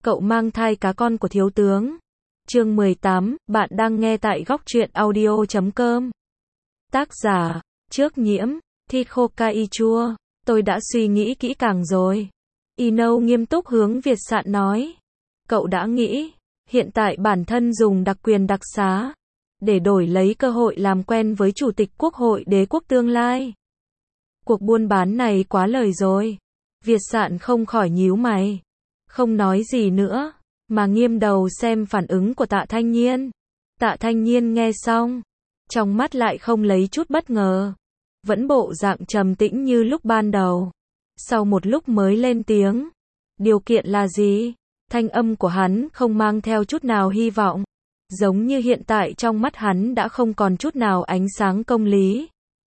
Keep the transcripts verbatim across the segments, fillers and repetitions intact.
Cậu mang thai cá con của thiếu tướng. Chương mười tám, bạn đang nghe tại góc truyện audio chấm com. Tác giả, Trước Nhiễm, thịt khô cay chua. Tôi đã suy nghĩ kỹ càng rồi. Ino nghiêm túc hướng Việt Sạn nói. Cậu đã nghĩ, hiện tại bản thân dùng đặc quyền đặc xá, để đổi lấy cơ hội làm quen với Chủ tịch Quốc hội đế quốc tương lai. Cuộc buôn bán này quá lời rồi. Việt Sạn không khỏi nhíu mày. Không nói gì nữa, mà nghiêm đầu xem phản ứng của Tạ Thanh Nhiên. Tạ Thanh Nhiên nghe xong, trong mắt lại không lấy chút bất ngờ. Vẫn bộ dạng trầm tĩnh như lúc ban đầu. Sau một lúc mới lên tiếng. Điều kiện là gì? Thanh âm của hắn không mang theo chút nào hy vọng. Giống như hiện tại trong mắt hắn đã không còn chút nào ánh sáng công lý.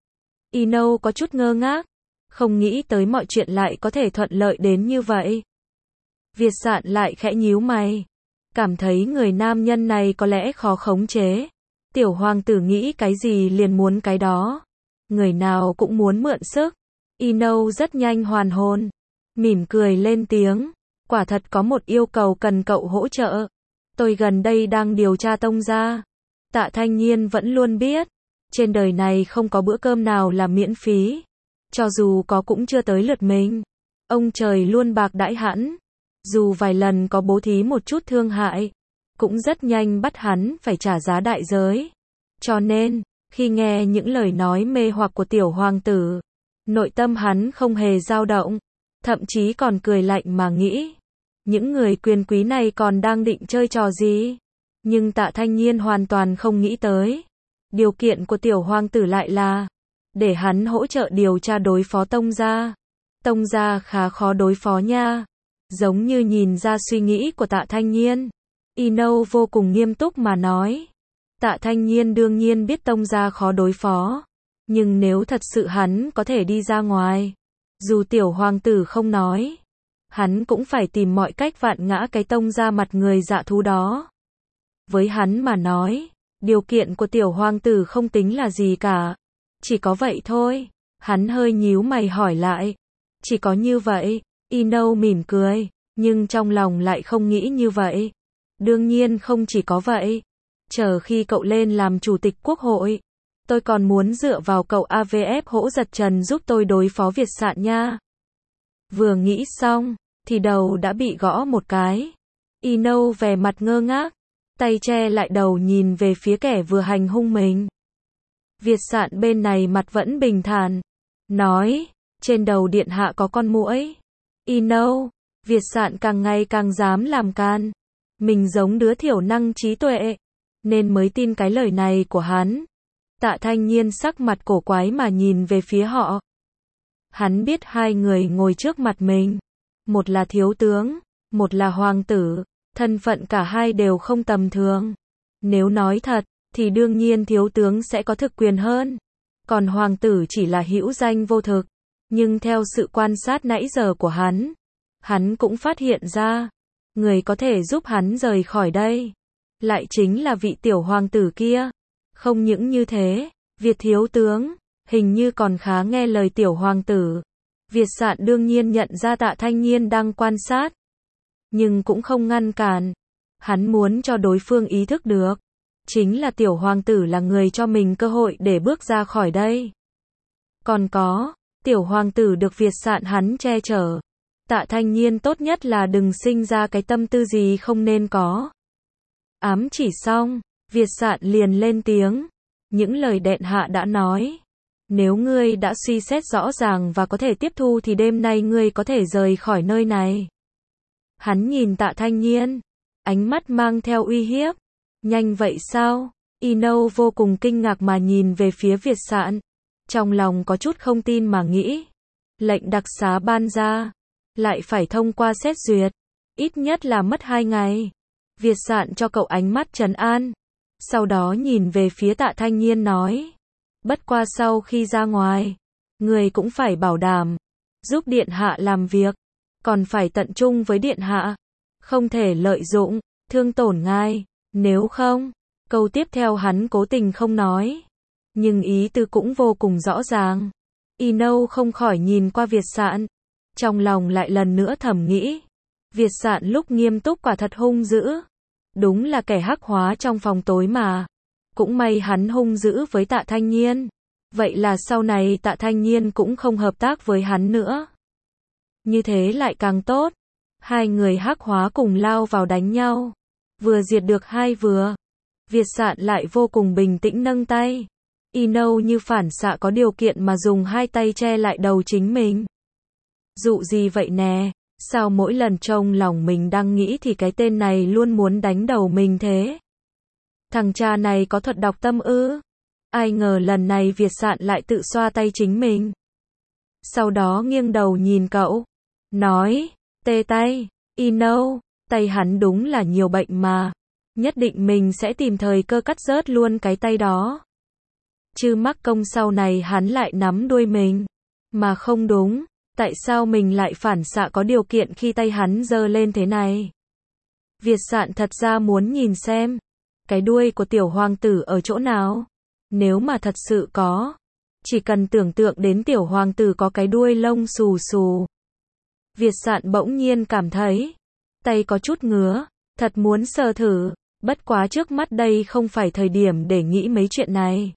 Ino có chút ngơ ngác. Không nghĩ tới mọi chuyện lại có thể thuận lợi đến như vậy. Việt Sạn lại khẽ nhíu mày. Cảm thấy người nam nhân này có lẽ khó khống chế. Tiểu hoàng tử nghĩ cái gì liền muốn cái đó. Người nào cũng muốn mượn sức. Ino rất nhanh hoàn hồn. Mỉm cười lên tiếng. Quả thật có một yêu cầu cần cậu hỗ trợ. Tôi gần đây đang điều tra Tông gia. Tạ Thanh Nhiên vẫn luôn biết. Trên đời này không có bữa cơm nào là miễn phí. Cho dù có cũng chưa tới lượt mình. Ông trời luôn bạc đãi hắn. Dù vài lần có bố thí một chút thương hại, cũng rất nhanh bắt hắn phải trả giá đại giới. Cho nên, khi nghe những lời nói mê hoặc của tiểu hoàng tử, nội tâm hắn không hề dao động, thậm chí còn cười lạnh mà nghĩ. Những người quyền quý này còn đang định chơi trò gì? Nhưng Tạ Thanh Nhiên hoàn toàn không nghĩ tới. Điều kiện của tiểu hoàng tử lại là để hắn hỗ trợ điều tra đối phó Tông gia. Tông gia khá khó đối phó nha. Giống như nhìn ra suy nghĩ của Tạ Thanh Nhiên. Ino vô cùng nghiêm túc mà nói. Tạ Thanh Nhiên đương nhiên biết Tông gia khó đối phó. Nhưng nếu thật sự hắn có thể đi ra ngoài, dù tiểu hoàng tử không nói, hắn cũng phải tìm mọi cách vạn ngã cái Tông gia mặt người dạ thú đó. Với hắn mà nói, điều kiện của tiểu hoàng tử không tính là gì cả. Chỉ có vậy thôi. Hắn hơi nhíu mày hỏi lại. Chỉ có như vậy? Ino mỉm cười, nhưng trong lòng lại không nghĩ như vậy. Đương nhiên không chỉ có vậy. Chờ khi cậu lên làm chủ tịch quốc hội, tôi còn muốn dựa vào cậu a vê ép hỗ giật trần giúp tôi đối phó Việt Sạn nha. Vừa nghĩ xong, thì đầu đã bị gõ một cái. Ino vẻ mặt ngơ ngác, tay che lại đầu nhìn về phía kẻ vừa hành hung mình. Việt Sạn bên này mặt vẫn bình thản, nói, trên đầu điện hạ có con muỗi. Ino, Việt Sạn càng ngày càng dám làm can. Mình giống đứa thiểu năng trí tuệ, nên mới tin cái lời này của hắn. Tạ Thanh Nhiên sắc mặt cổ quái mà nhìn về phía họ. Hắn biết hai người ngồi trước mặt mình. Một là thiếu tướng, một là hoàng tử. Thân phận cả hai đều không tầm thường. Nếu nói thật, thì đương nhiên thiếu tướng sẽ có thực quyền hơn. Còn hoàng tử chỉ là hữu danh vô thực. Nhưng theo sự quan sát nãy giờ của hắn, hắn cũng phát hiện ra, người có thể giúp hắn rời khỏi đây, lại chính là vị tiểu hoàng tử kia. Không những như thế, Việt thiếu tướng, hình như còn khá nghe lời tiểu hoàng tử. Việt Sạn đương nhiên nhận ra Tạ Thanh Nhiên đang quan sát, nhưng cũng không ngăn cản. Hắn muốn cho đối phương ý thức được, chính là tiểu hoàng tử là người cho mình cơ hội để bước ra khỏi đây. Còn có, tiểu hoàng tử được Việt Sạn hắn che chở. Tạ Thanh Nhiên tốt nhất là đừng sinh ra cái tâm tư gì không nên có. Ám chỉ xong, Việt Sạn liền lên tiếng. Những lời điện hạ đã nói. Nếu ngươi đã suy xét rõ ràng và có thể tiếp thu thì đêm nay ngươi có thể rời khỏi nơi này. Hắn nhìn Tạ Thanh Nhiên, ánh mắt mang theo uy hiếp. Nhanh vậy sao? Ino vô cùng kinh ngạc mà nhìn về phía Việt Sạn. Trong lòng có chút không tin mà nghĩ. Lệnh đặc xá ban ra, lại phải thông qua xét duyệt. Ít nhất là mất hai ngày. Việt Sạn cho cậu ánh mắt trấn an. Sau đó nhìn về phía Tạ Thanh Nhiên nói. Bất qua sau khi ra ngoài, người cũng phải bảo đảm, giúp điện hạ làm việc. Còn phải tận trung với điện hạ. Không thể lợi dụng, thương tổn ngài. Nếu không, câu tiếp theo hắn cố tình không nói. Nhưng ý tư cũng vô cùng rõ ràng. Ino không khỏi nhìn qua Việt Sạn. Trong lòng lại lần nữa thầm nghĩ. Việt Sạn lúc nghiêm túc quả thật hung dữ. Đúng là kẻ hắc hóa trong phòng tối mà. Cũng may hắn hung dữ với Tạ Thanh Nhiên. Vậy là sau này Tạ Thanh Nhiên cũng không hợp tác với hắn nữa. Như thế lại càng tốt. Hai người hắc hóa cùng lao vào đánh nhau. Vừa diệt được hai vừa. Việt Sạn lại vô cùng bình tĩnh nâng tay. Ino như phản xạ có điều kiện mà dùng hai tay che lại đầu chính mình. Dụ gì vậy nè? Sao mỗi lần trong lòng mình đang nghĩ thì cái tên này luôn muốn đánh đầu mình thế? Thằng cha này có thuật đọc tâm ư? Ai ngờ lần này Việt Sạn lại tự xoa tay chính mình. Sau đó nghiêng đầu nhìn cậu. Nói, tê tay, Ino, tay hắn đúng là nhiều bệnh mà. Nhất định mình sẽ tìm thời cơ cắt rớt luôn cái tay đó. Chứ mắc công sau này hắn lại nắm đuôi mình. Mà không đúng, tại sao mình lại phản xạ có điều kiện khi tay hắn giơ lên thế này? Việt Sạn thật ra muốn nhìn xem, cái đuôi của tiểu hoàng tử ở chỗ nào? Nếu mà thật sự có, chỉ cần tưởng tượng đến tiểu hoàng tử có cái đuôi lông xù xù. Việt Sạn bỗng nhiên cảm thấy, tay có chút ngứa, thật muốn sờ thử, bất quá trước mắt đây không phải thời điểm để nghĩ mấy chuyện này.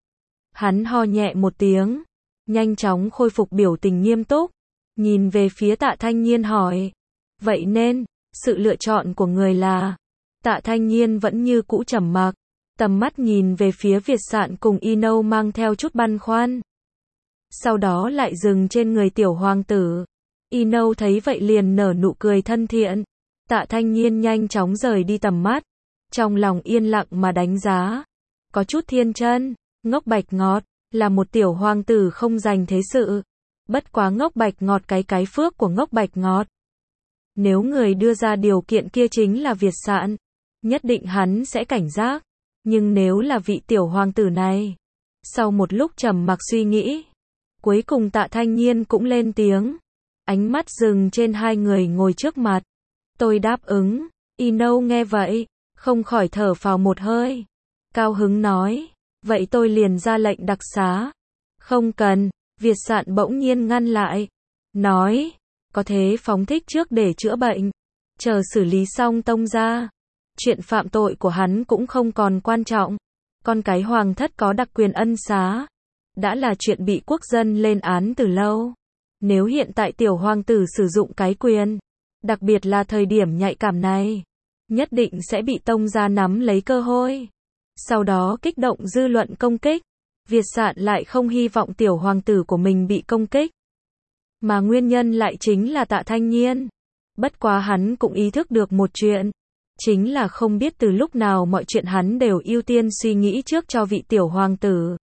Hắn ho nhẹ một tiếng, nhanh chóng khôi phục biểu tình nghiêm túc, nhìn về phía Tạ Thanh Nhiên hỏi, vậy nên, sự lựa chọn của người là? Tạ Thanh Nhiên vẫn như cũ trầm mặc, tầm mắt nhìn về phía Việt Sạn cùng Ino mang theo chút băn khoăn. Sau đó lại dừng trên người tiểu hoàng tử. Ino thấy vậy liền nở nụ cười thân thiện. Tạ Thanh Nhiên nhanh chóng rời đi tầm mắt, trong lòng yên lặng mà đánh giá. Có chút thiên chân, ngốc bạch ngọt, là một tiểu hoàng tử không dành thế sự. Bất quá ngốc bạch ngọt cái cái phước của ngốc bạch ngọt. Nếu người đưa ra điều kiện kia chính là Việt Sạn, nhất định hắn sẽ cảnh giác. Nhưng nếu là vị tiểu hoàng tử này, sau một lúc trầm mặc suy nghĩ, cuối cùng Tạ Thanh Nhiên cũng lên tiếng, ánh mắt dừng trên hai người ngồi trước mặt. Tôi đáp ứng. Ino nghe vậy, không khỏi thở phào một hơi, cao hứng nói, vậy tôi liền ra lệnh đặc xá. Không cần, Việt Sạn bỗng nhiên ngăn lại, nói, có thế phóng thích trước để chữa bệnh, chờ xử lý xong tông ra. Chuyện phạm tội của hắn cũng không còn quan trọng. Con cái hoàng thất có đặc quyền ân xá, đã là chuyện bị quốc dân lên án từ lâu. Nếu hiện tại tiểu hoàng tử sử dụng cái quyền, đặc biệt là thời điểm nhạy cảm này, nhất định sẽ bị tông gia nắm lấy cơ hội. Sau đó kích động dư luận công kích. Việt Sạn lại không hy vọng tiểu hoàng tử của mình bị công kích. Mà nguyên nhân lại chính là Tạ Thanh Nhiên. Bất quá hắn cũng ý thức được một chuyện. Chính là không biết từ lúc nào mọi chuyện hắn đều ưu tiên suy nghĩ trước cho vị tiểu hoàng tử.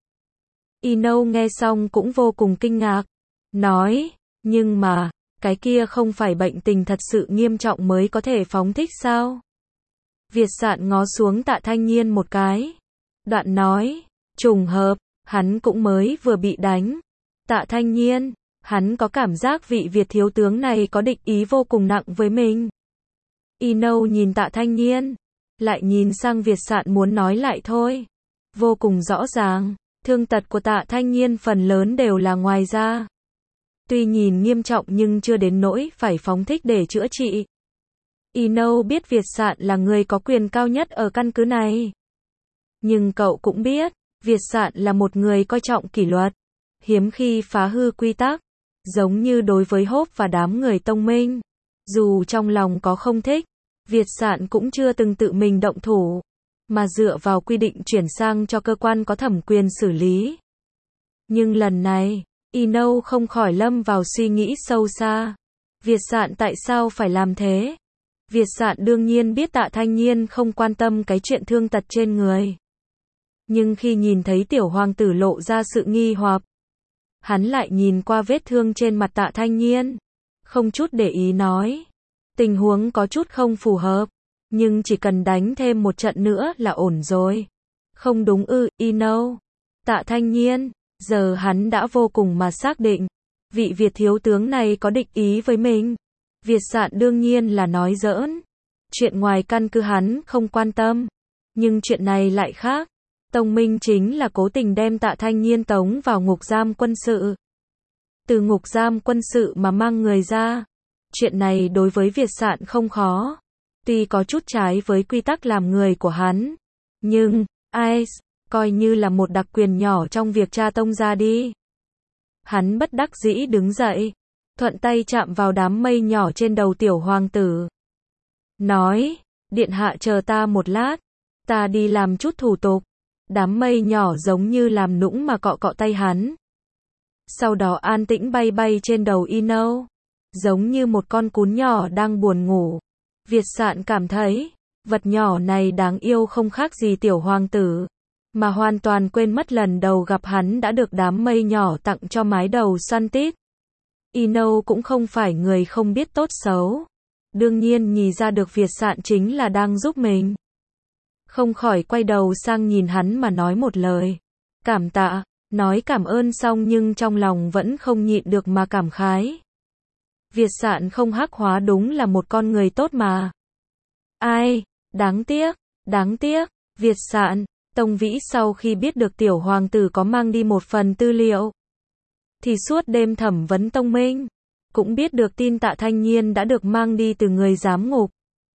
Ino nghe xong cũng vô cùng kinh ngạc. Nói, nhưng mà, cái kia không phải bệnh tình thật sự nghiêm trọng mới có thể phóng thích sao? Việt Sạn ngó xuống Tạ Thanh Nhiên một cái. Đoạn nói, trùng hợp, hắn cũng mới vừa bị đánh. Tạ Thanh Nhiên, hắn có cảm giác vị Việt thiếu tướng này có địch ý vô cùng nặng với mình. Ino nhìn Tạ Thanh Nhiên, lại nhìn sang Việt Sạn muốn nói lại thôi. Vô cùng rõ ràng, thương tật của Tạ Thanh Nhiên phần lớn đều là ngoài da. Tuy nhìn nghiêm trọng nhưng chưa đến nỗi phải phóng thích để chữa trị. Ino biết Việt Sạn là người có quyền cao nhất ở căn cứ này. Nhưng cậu cũng biết, Việt Sạn là một người coi trọng kỷ luật, hiếm khi phá hư quy tắc, giống như đối với Hốp và đám người tông minh. Dù trong lòng có không thích, Việt Sạn cũng chưa từng tự mình động thủ, mà dựa vào quy định chuyển sang cho cơ quan có thẩm quyền xử lý. Nhưng lần này, Ino không khỏi lâm vào suy nghĩ sâu xa. Việt Sạn tại sao phải làm thế? Việt Sạn đương nhiên biết Tạ Thanh Nhiên không quan tâm cái chuyện thương tật trên người. Nhưng khi nhìn thấy tiểu hoàng tử lộ ra sự nghi hoặc, hắn lại nhìn qua vết thương trên mặt Tạ Thanh Nhiên, không chút để ý nói, tình huống có chút không phù hợp, nhưng chỉ cần đánh thêm một trận nữa là ổn rồi. Không đúng ư, Ino? Tạ Thanh Nhiên, giờ hắn đã vô cùng mà xác định, vị Việt thiếu tướng này có địch ý với mình. Việt Sạn đương nhiên là nói giỡn. Chuyện ngoài căn cứ hắn không quan tâm, nhưng chuyện này lại khác. Tông minh chính là cố tình đem Tạ Thanh Nhiên tống vào ngục giam quân sự. Từ ngục giam quân sự mà mang người ra, Chuyện này đối với Việt Sạn không khó. Tuy có chút trái với quy tắc làm người của hắn, nhưng, ai, coi như là một đặc quyền nhỏ trong việc tra tông ra đi. Hắn bất đắc dĩ đứng dậy, thuận tay chạm vào đám mây nhỏ trên đầu tiểu hoàng tử. Nói, điện hạ chờ ta một lát, ta đi làm chút thủ tục. Đám mây nhỏ giống như làm nũng mà cọ cọ tay hắn. Sau đó an tĩnh bay bay trên đầu Ino, giống như một con cún nhỏ đang buồn ngủ. Việt Sạn cảm thấy, vật nhỏ này đáng yêu không khác gì tiểu hoàng tử, mà hoàn toàn quên mất lần đầu gặp hắn đã được đám mây nhỏ tặng cho mái đầu xoăn tít. Ino cũng không phải người không biết tốt xấu, đương nhiên nhìn ra được Việt Sạn chính là đang giúp mình. Không khỏi quay đầu sang nhìn hắn mà nói một lời. Cảm tạ, nói cảm ơn xong nhưng trong lòng vẫn không nhịn được mà cảm khái. Việt Sạn không hắc hóa đúng là một con người tốt mà. Ai, đáng tiếc, đáng tiếc, Việt Sạn, Tông Vĩ sau khi biết được tiểu hoàng tử có mang đi một phần tư liệu, thì suốt đêm thẩm vấn Tông Minh, cũng biết được tin Tạ Thanh Nhiên đã được mang đi từ người giám ngục.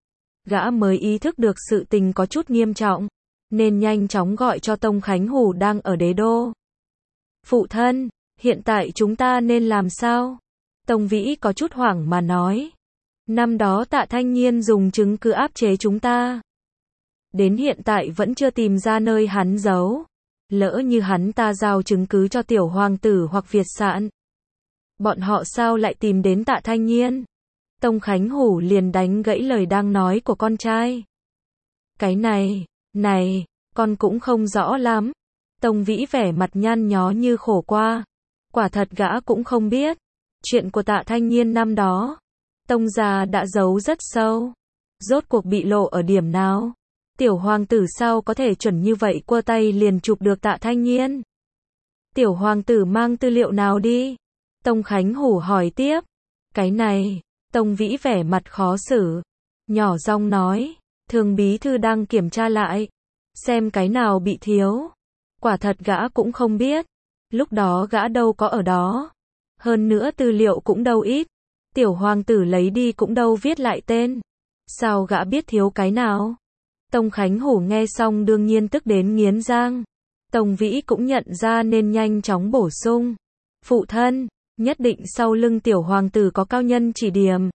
Gã mới ý thức được sự tình có chút nghiêm trọng, nên nhanh chóng gọi cho Tông Khánh Hủ đang ở đế đô. Phụ thân, hiện tại chúng ta nên làm sao? Tông Vĩ có chút hoảng mà nói. Năm đó Tạ Thanh Nhiên dùng chứng cứ áp chế chúng ta. Đến hiện tại vẫn chưa tìm ra nơi hắn giấu. Lỡ như hắn ta giao chứng cứ cho tiểu hoàng tử hoặc Việt Sạn, bọn họ sao lại tìm đến Tạ Thanh Nhiên? Tông Khánh Hủ liền đánh gãy lời đang nói của con trai. Cái này, này, con cũng không rõ lắm. Tông Vĩ vẻ mặt nhăn nhó như khổ qua. Quả thật gã cũng không biết. Chuyện của Tạ Thanh Nhiên năm đó, Tông gia đã giấu rất sâu. Rốt cuộc bị lộ ở điểm nào? Tiểu hoàng tử sao có thể chuẩn như vậy quơ tay liền chụp được Tạ Thanh Nhiên? Tiểu hoàng tử mang tư liệu nào đi? Tông Khánh Hủ hỏi tiếp. Cái này, Tông Vĩ vẻ mặt khó xử, nhỏ giọng nói, thường bí thư đang kiểm tra lại, xem cái nào bị thiếu. Quả thật gã cũng không biết, lúc đó gã đâu có ở đó. Hơn nữa tư liệu cũng đâu ít, tiểu hoàng tử lấy đi cũng đâu viết lại tên. Sao gã biết thiếu cái nào? Tông Khánh Hủ nghe xong đương nhiên tức đến nghiến răng. Tông Vĩ cũng nhận ra nên nhanh chóng bổ sung. Phụ thân, nhất định sau lưng tiểu hoàng tử có cao nhân chỉ điểm.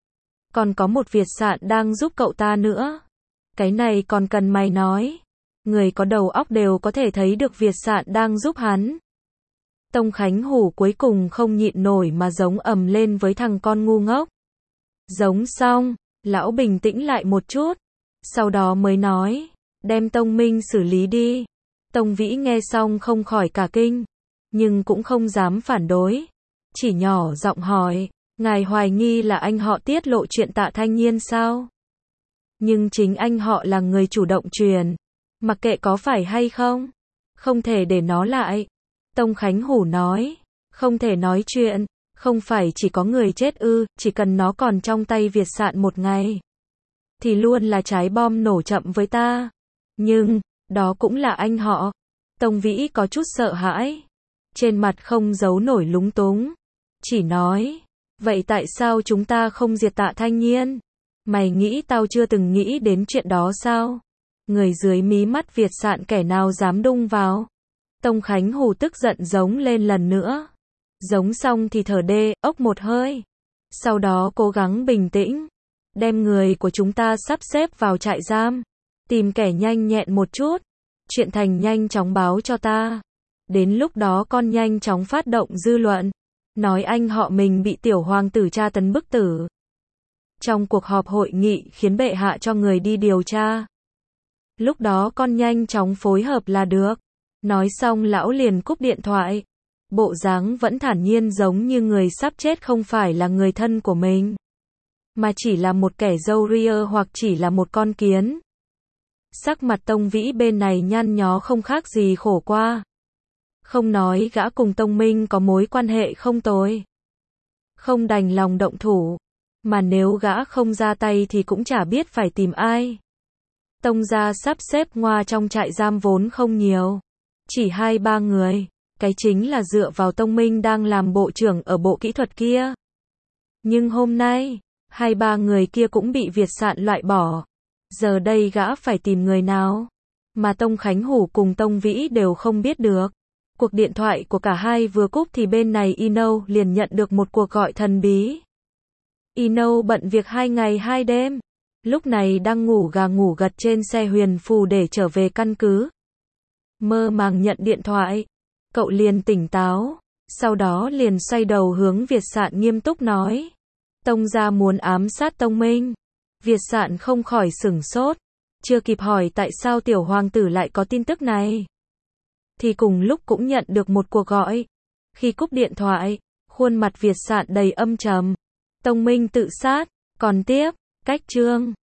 Còn có một Việt Sạn đang giúp cậu ta nữa. Cái này còn cần mày nói. Người có đầu óc đều có thể thấy được Việt Sạn đang giúp hắn. Tông Khánh Hủ cuối cùng không nhịn nổi mà giống ầm lên với thằng con ngu ngốc. Giống xong, lão bình tĩnh lại một chút. Sau đó mới nói, đem Tông Minh xử lý đi. Tông Vĩ nghe xong không khỏi cả kinh, nhưng cũng không dám phản đối. Chỉ nhỏ giọng hỏi, ngài hoài nghi là anh họ tiết lộ chuyện Tạ Thanh Nhiên sao? Nhưng chính anh họ là người chủ động truyền, mặc kệ có phải hay không, không thể để nó lại. Tông Khánh Hủ nói, không thể nói chuyện, không phải chỉ có người chết ư, chỉ cần nó còn trong tay Việt Sạn một ngày, thì luôn là trái bom nổ chậm với ta. Nhưng, đó cũng là anh họ. Tông Vĩ có chút sợ hãi, trên mặt không giấu nổi lúng túng, chỉ nói, vậy tại sao chúng ta không diệt Tạ Thanh Nhiên? Mày nghĩ tao chưa từng nghĩ đến chuyện đó sao? Người dưới mí mắt Việt Sạn kẻ nào dám đung vào? Tông Khánh Hủ tức giận giống lên lần nữa. Giống xong thì thở đê, ốc một hơi. Sau đó cố gắng bình tĩnh, đem người của chúng ta sắp xếp vào trại giam, tìm kẻ nhanh nhẹn một chút, chuyện thành nhanh chóng báo cho ta. Đến lúc đó con nhanh chóng phát động dư luận, nói anh họ mình bị tiểu hoàng tử tra tấn bức tử. Trong cuộc họp hội nghị khiến bệ hạ cho người đi điều tra. Lúc đó con nhanh chóng phối hợp là được. Nói xong lão liền cúp điện thoại. Bộ dáng vẫn thản nhiên giống như người sắp chết không phải là người thân của mình, mà chỉ là một kẻ râu ria hoặc chỉ là một con kiến. Sắc mặt Tông Vĩ bên này nhăn nhó không khác gì khổ qua. Không nói gã cùng Tông Minh có mối quan hệ không tồi, không đành lòng động thủ, mà nếu gã không ra tay thì cũng chả biết phải tìm ai. Tông gia sắp xếp ngoa trong trại giam vốn không nhiều, chỉ hai ba người, cái chính là dựa vào Tông Minh đang làm bộ trưởng ở bộ kỹ thuật kia. Nhưng hôm nay, hai ba người kia cũng bị Việt Sạn loại bỏ. Giờ đây gã phải tìm người nào? Mà Tông Khánh Hủ cùng Tông Vĩ đều không biết được. Cuộc điện thoại của cả hai vừa cúp thì bên này Ino liền nhận được một cuộc gọi thần bí. Ino bận việc hai ngày hai đêm. Lúc này đang ngủ gà ngủ gật trên xe huyền phù để trở về căn cứ. Mơ màng nhận điện thoại. Cậu liền tỉnh táo. Sau đó liền xoay đầu hướng Việt Sạn nghiêm túc nói. Tông gia muốn ám sát Tông Minh. Việt Sạn không khỏi sửng sốt. Chưa kịp hỏi tại sao tiểu hoàng tử lại có tin tức này. Thì cùng lúc cũng nhận được một cuộc gọi. Khi cúp điện thoại, khuôn mặt Việt Sạn đầy âm trầm. Tông Minh tự sát. Còn tiếp, cách chương.